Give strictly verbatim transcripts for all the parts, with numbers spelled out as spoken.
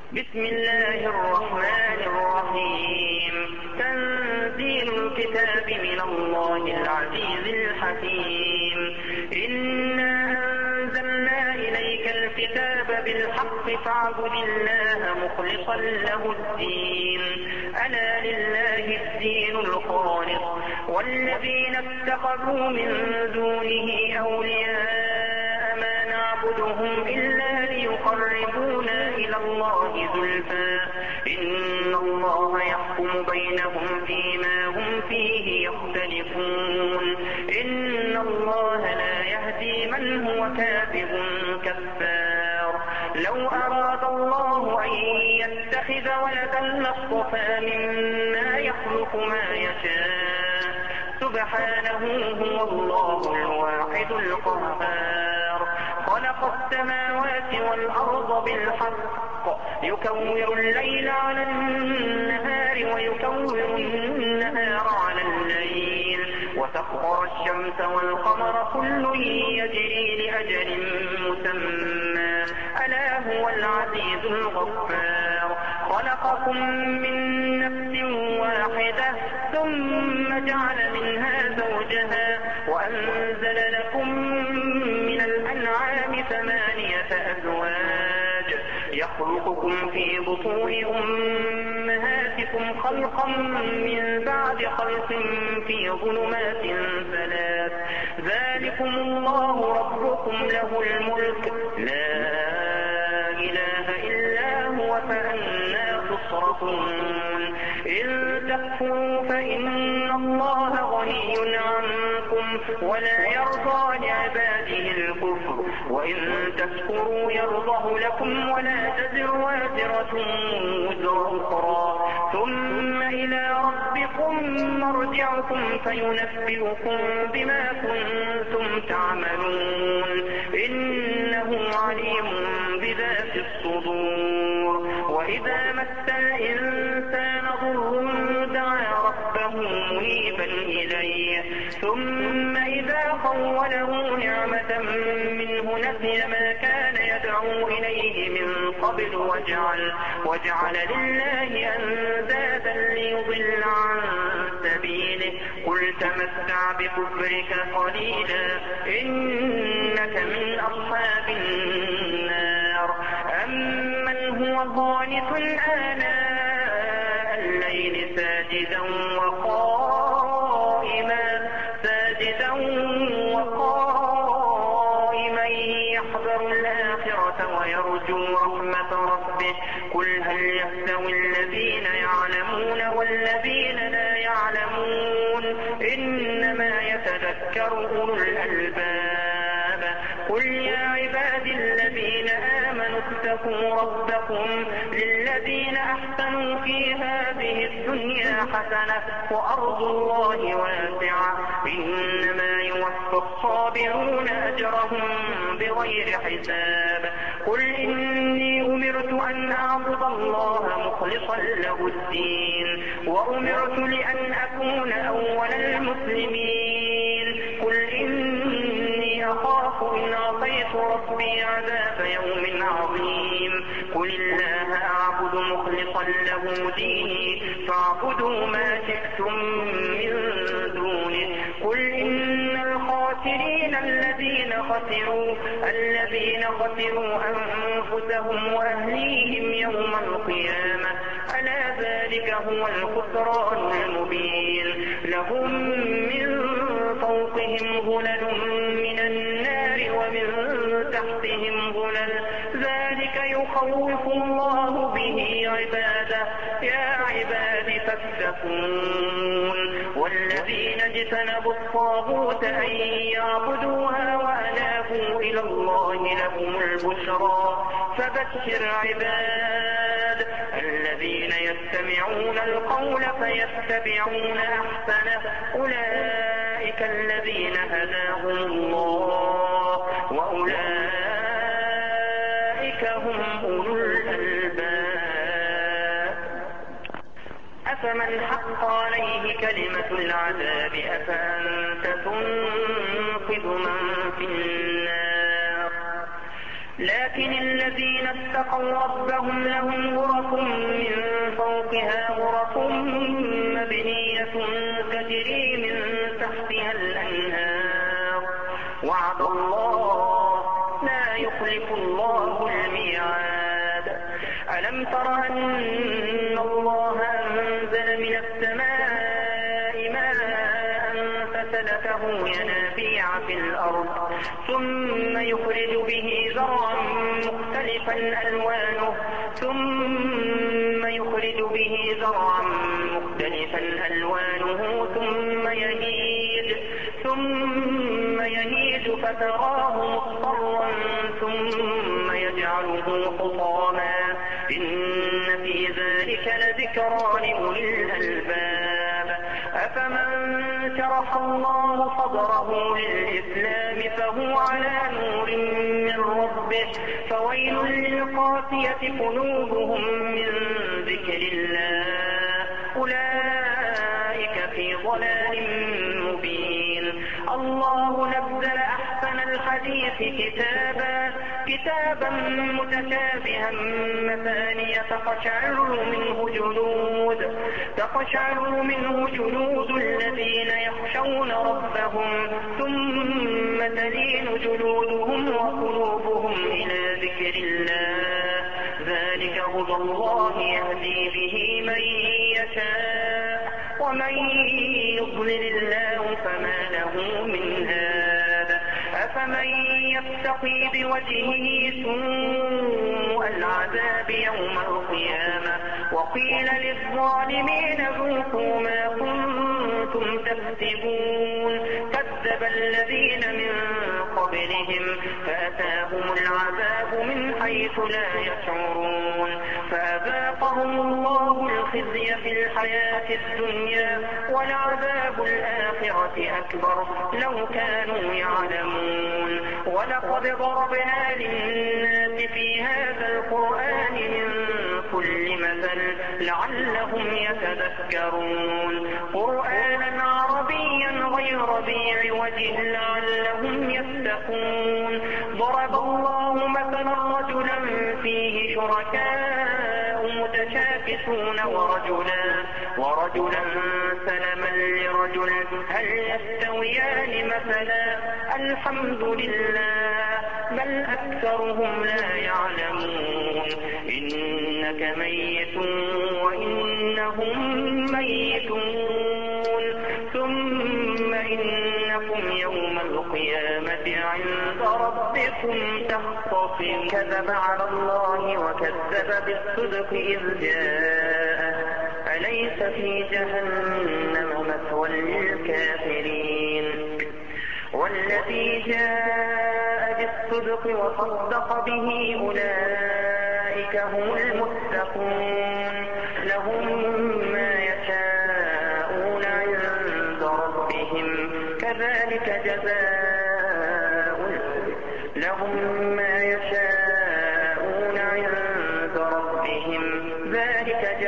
بسم الله الرحمن الرحيم. تنزيل الكتاب من الله العزيز الحكيم. إنا أنزلنا إليك الكتاب بالحق فاعبد الله مخلصا له الدين. ألا لله الدين الخالص والذين اتخذوا من دونه أولياء ما نعبدهم إلا ليقربونا إلى الله زلفى إن الله يحكم بينهم فيما هم فيه يختلفون. إن الله لا يهدي من هو كاذب كفار. لو أراد الله أن يتخذ ولدا لاصطفى مما يخلق ما يشاء سبحانه هو الله الواحد القهار. خلق السماوات والأرض بالحق يكور الليل على النهار ويكور النهار على الليل وسخر الشمس والقمر كل يجري لأجل مسمى ألا هو العزيز الغفار. خلقكم من نفس واحدة ثم جعل منها زوجها وأنزل لكم من الأنعام ثمانية أزواج يخلقكم في بطون أمهاتكم خلقا من بعد خلق في ظلمات ثلاث. ذلكم الله ربكم له الملك لا إله إلا هو فأنى تصرفون. إن تكفروا فإن الله غني عنكم ولا يرضى لعباده الكفر وإن تشكروا يرضه لكم ولا تزر وازرة وزر أخرى ثم إلى ربكم مرجعكم فينبئكم بما كنتم تعملون. إنه عليم بذات الصدور. وإذا مس الإنسان ضر دعا ربه منيبا إليه ثم إذا خوله نعمة منه نسي ما كان يدعو إليه من قبل وجعل, وجعل لله أندادا ليضل عن سبيله. قل تمتع بكفرك قليلا إنك من أصحاب النار. أمن هو قانت آناء الليل ساجدا وقائما ساجدا وقائما يحذر الآخرة ويرجو رحمة ربه. قل هل يستوي الذين يعلمون والذين لا يعلمون إنما يتذكر أولو الألباب. قل يا عبادي الذين آمنوا اتقوا ربكم للذين أحسنوا في هذه الدنيا حسنة وأرض الله واسعة إنما يوفى الصابرون أجرهم بغير حساب. قل إني أمرت أن أعبد الله مخلصا له الدين وأمرت لأن أكون أول المسلمين. قل إني أخاف إن عصيت ربي عذاب يوم عظيم. قل الله أعبد مخلصا له ديني فاعبدوا ما شئتم من دونه. قل إن الخاسرين الذين خسروا الذين خسروا أنفسهم وأهليهم يوم القيامة ألا ذلك هو الخسران المبين. لهم من فوقهم ظلل من النار ومن تحتهم ظلل ذلك يخوف الله به عباده يا عباد فاتقون. والذين اجتنبوا الطاغوت أن يعبدوها وأنابوا إلى الله لهم البشرى فبشر عباد الذين يستمعون القول فيتبعون أحسنه أولئك الذين هداهم الله وأولئك هم أولو الألباب. أفمن حق عليه كلمة العذاب أفأنت تنقذ من في النار. لكن الذين اتقوا ربهم لهم ألم تر أن الله أنزل من السماء ماء فسلكه ينابيع في الأرض ثم يخرج به زرعا مختلفا ألوانه ثم يخرج به زرعا مختلفا ألوانه ثم يهيج ثم يهيج فتراه مصفرا ثم يجعله حطاما إن في ذلك لذكرى لأولي الألباب أفمن شرح الله صدره للإسلام فهو على نور من ربه فويل للقاسية قلوبهم من ذكر الله أولئك في ضلال مبين الله نزل أحسن الحديث كتابا كتابا متشابها مثانية تقشعر منه جلود تقشعر منه جلود الذين يخشون ربهم ثم تلين جلودهم وقلوبهم إلى ذكر الله ذلك هدى الله يهدي به من يشاء ومن يضلل الله فما له من هاد أفمن يتقي بوجهه سوء العذاب يوم القيامة وقيل للظالمين ذوقوا ما كنتم تكسبون كذب الذين من قبلهم فأتاهم العذاب من حيث لا يشعرون فأذاقهم الله الخزي في الحياة الدنيا ولعذاب الآخرة أكبر لو كانوا يعلمون ولقد ضربنا للناس في هذا القرآن من كل مثل لعلهم يتذكرون قرآنا عربيا غير ذي عوج لعلهم يتقون ضرب الله مثلا رجلا فيه شركاء متشاكسون ورجلا ورجلا سلما لرجل هل يستويان مثلا الحمد لله بل أكثرهم لا يعلمون إنك ميت وإنهم ميتون ثم إنكم يوم القيامة عند ربكم تختصمون كذب على الله وكذب بالصدق إذ جاءه أليس في جهنم مثوى للكافرين والذي جاء بالصدق وصدق به أولئك هم المتقون لهم ما يشاءون عند ربهم كذلك جزاء لهم ما يشاءون عند ربهم ذلك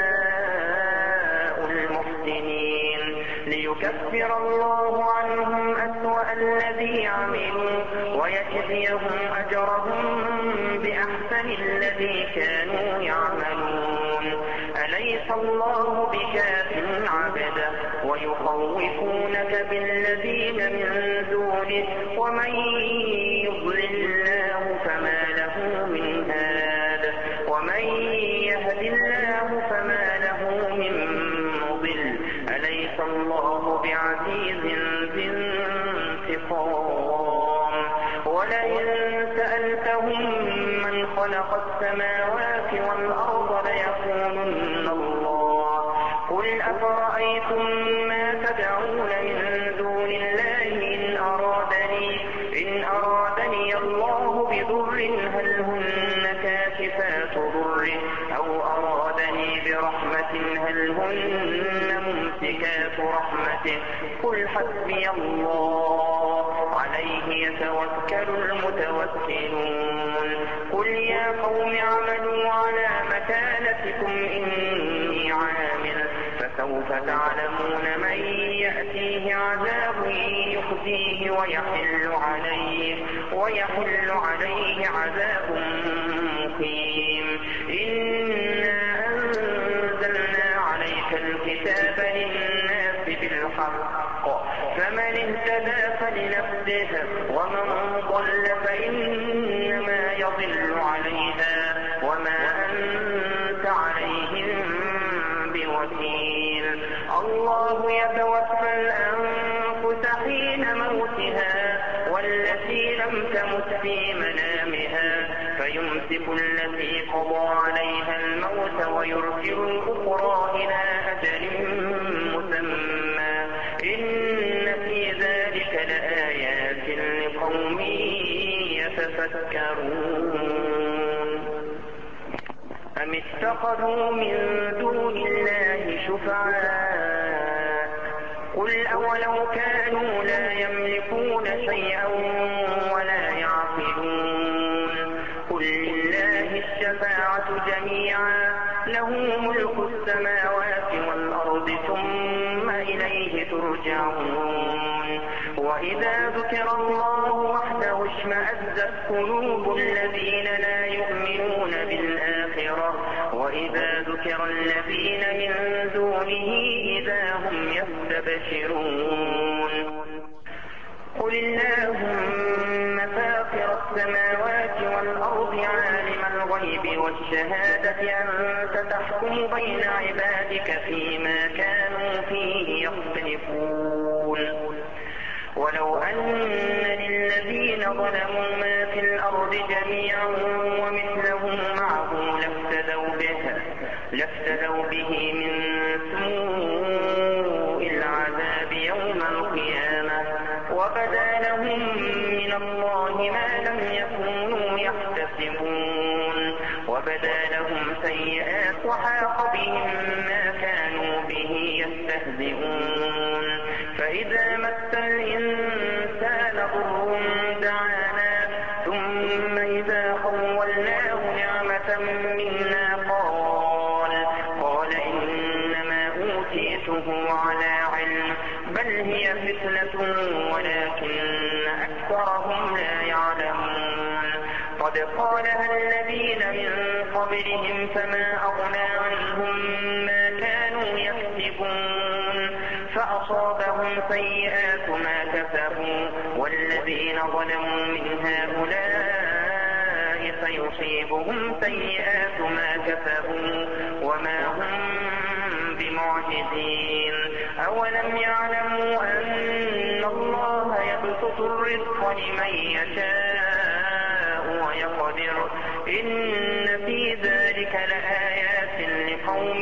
جزاء المحسنين ليكفر الله عنهم أسوأ الذي عملوا ويجزيهم أجرهم بأحسن الذي كانوا يعملون أليس الله بكاف عبده ويخوفونك بالذين من دونه ومن يضلل الله فما له من هاد ومن يهد الله فما له من مضل أليس الله بعزيز ذي انتقام ولئن سألتهم من خلق السماوات والأرض ليقولن الله قل أفرأيتم ما تدعون من دون الله إن أرادني إن أرادني الله بضر هل هن كاشفات ضره أو أرادني برحمة هل هن ممسكات رحمته قل حسبي الله عليه يتوكل المتوكلون قل يا قوم اعملوا على مكانتكم إني عامل فسوف تعلمون من يأتيه عذاب يخزيه ويحل عليه ويحل عليه عذاب مقيم إنا أنزلنا عليك الكتاب للناس بالحق فمن اهتدى فلنفسه ومن ضل فإنما يضل عليها وما أنزلنا الله يتوفى الأنفس حين موتها والتي لم تمت في منامها فيمسك التي قضى عليها الموت ويرسل الأخرى إلى أجل مسمى إن في ذلك لآيات لقوم يتفكرون. أم اتخذوا من دون الله شفعاء قل أولو كانوا لا يملكون شيئا ولا يعقلون قل لله الشفاعة جميعا له ملك السماوات والأرض ثم إليه ترجعون. وإذا ذكر الله وحده اشمأزت قلوب الذين لا يؤمنون بالآخرة وإذا ذكر الذين من دونه إذا هم يستبشرون. قل اللهم فاطر السماوات والأرض عالم الغيب والشهادة أنت تحكم بين عبادك فيما كانوا فيه يختلفون. ولو أن للذين ظلموا ما في الأرض جميعا ومثله معه لافتدوا به, لافتدوا به من سوء العذاب يوم القيامة وبدا لهم من الله ما لم يكونوا يحتسبون وبدا لهم سيئات وحاق بهم ما كانوا به يستهزئون. فإذا مس الإنسان ضر دعانا ثم إذا خولناه نعمة منا قال قال إنما أوتيته على علم بل هي فتنة ولكن أكثرهم لا يعلمون. قد قالها الذين من قبلهم فما أغنى عنهم ما كانوا يكسبون فأصابهم سيئات ما كسبوا والذين ظلموا من هؤلاء سيصيبهم سيئات ما كسبوا وما هم بمعجزين. أولم يعلموا أن الله يبسط الرزق لمن يشاء ويقدر إن في ذلك لآيات لقوم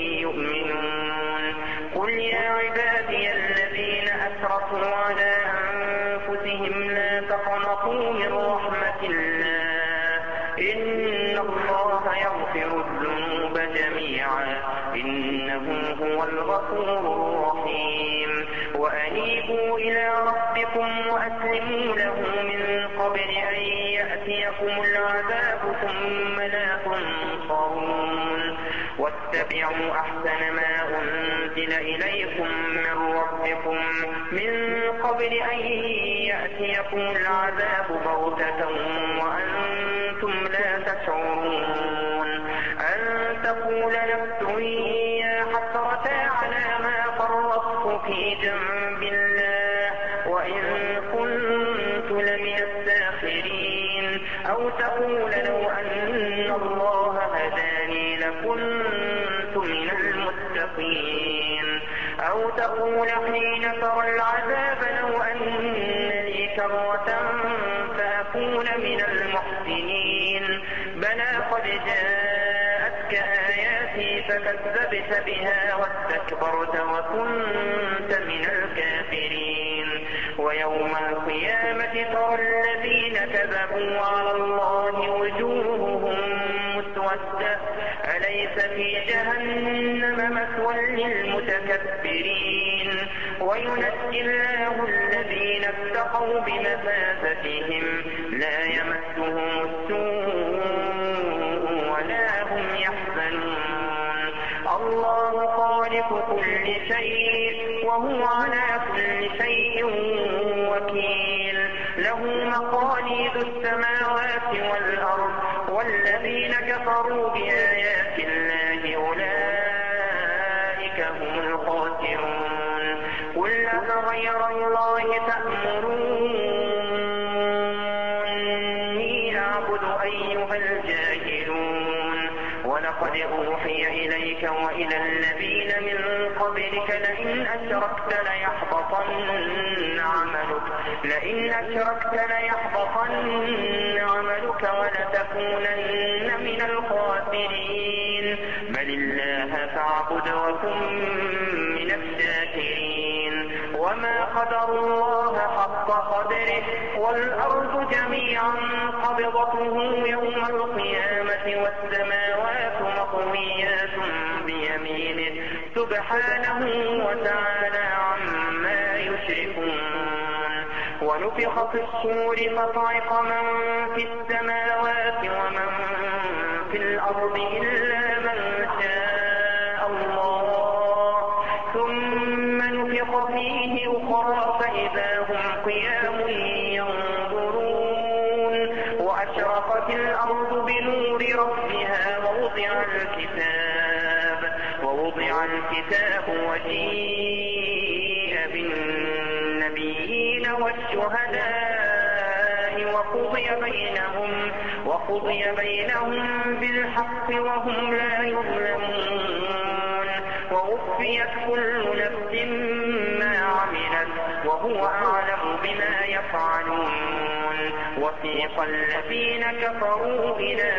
يؤمنون. قل يا عبادي الذين أسرفوا على أنفسهم لا تقنطوا من رحمة الله إن الله يغفر الذنوب جميعا إنه هو الغفور الرحيم. وأنيبوا إلى ربكم وأسلموا له من قبل أن يأتيكم العذاب ثم لا تنصرون. واتبعوا أحسن ما أنزل إليكم من ربكم من قبل أن يأتيكم العذاب بغتة وأنتم لا تشعرون. أن تقول نفس يا حسرة على ما فرطت في جنب الله وإن كنت لمن الساخرين أو تقول لو أن الله هداني لكنت من المتقين أو تقول حين ترى العذاب لو أن لي كرة فأكون من المحسنين. بلى قد جاءتك آياتي فكذبت بها واستكبرت وكنت من الكافرين. ويوم القيامة ترى الذين كذبوا على الله وجوههم مسودة أليس في جهنم مثوى للمتكبرين. وينجي الله الذين اتقوا بمفازتهم لا يمسهم السوء ولا هم يحزنون. الله خالق كل شيء وهو على كل شيء وكيل. له مقاليد السماوات والأرض والذين كفروا بآيات الله أولئك هم الخاسرون. قل أفغير الله تأمروني أعبد أيها الجاهلون. ولقد أوحي إليك وإلى الذين من قبلك لئن أشركت ليحبطن عملك لئن أشركت ليحبطن عملك ولتكونن من الخاسرين بل الله فاعبد وكن من الشاكرين وما قدروا الله حق قدره والأرض جميعا قبضته يوم القيامة والسماوات مطويات بيمينه سبحانه وتعالى عما يشركون ونفخ في الصور فصعق من في السماوات ومن في الأرض إلا من شاء الله ثم نفخ فيه أخرى فإذا هم قيام ينظرون وأشرقت الأرض بنور ربها ووضع الكتاب ووضع الكتاب وجيء بالنبيين والشهداء وقضي بينهم وقضي بينهم بالحق وهم لا يظلمون ووفيت كل نفس ما عملت وهو أعلم بما يفعلون وسيق الذين كفروا إلى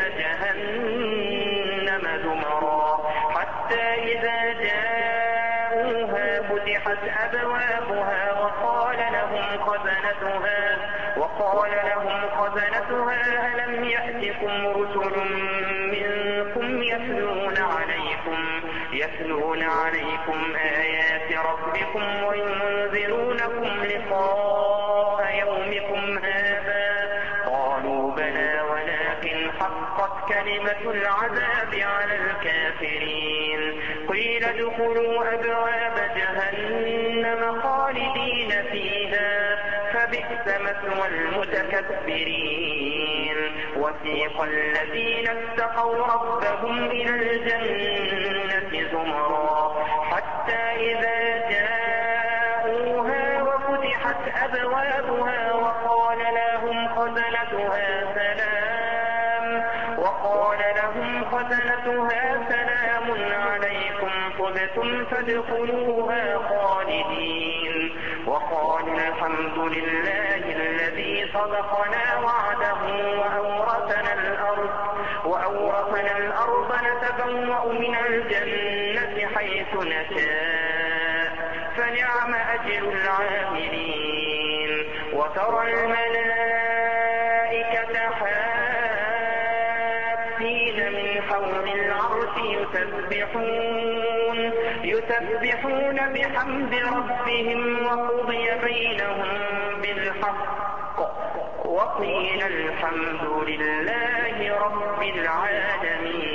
جهنم زمرا حتى إذا جاءوها فتحت أبوابها وقال لهم خزنتها وقال لهم خزنتها ألم يأتكم رسل منكم يتلون عليكم يتلون عليكم آيات ربكم وينذرونكم لقاء يومكم هذا قالوا بلى ولكن حقت كلمة العذاب على الكافرين قيل ادخلوا أبواب جهنم خالدين فيها فبئس مثوى المتكبرين وسيق الذين اتقوا ربهم إلى الجنة زمرا حتى إذا جاءوها وفتحت أبوابها وقال لهم خزنتها سلام وقال لهم خزنتها سلام عليكم طبتم فادخلوها خالدين وقالوا الحمد لله الذي صدقنا وعده وأورثنا الأرض وأورثنا الأرض نتبوأ من الجنة حيث نشاء فنعم أجر العاملين وترى الملائكة حافين من حول العرش يسبحون يسبحون بحمد ربهم وقضي بينهم بالحق وقيل الحمد لله رب العالمين.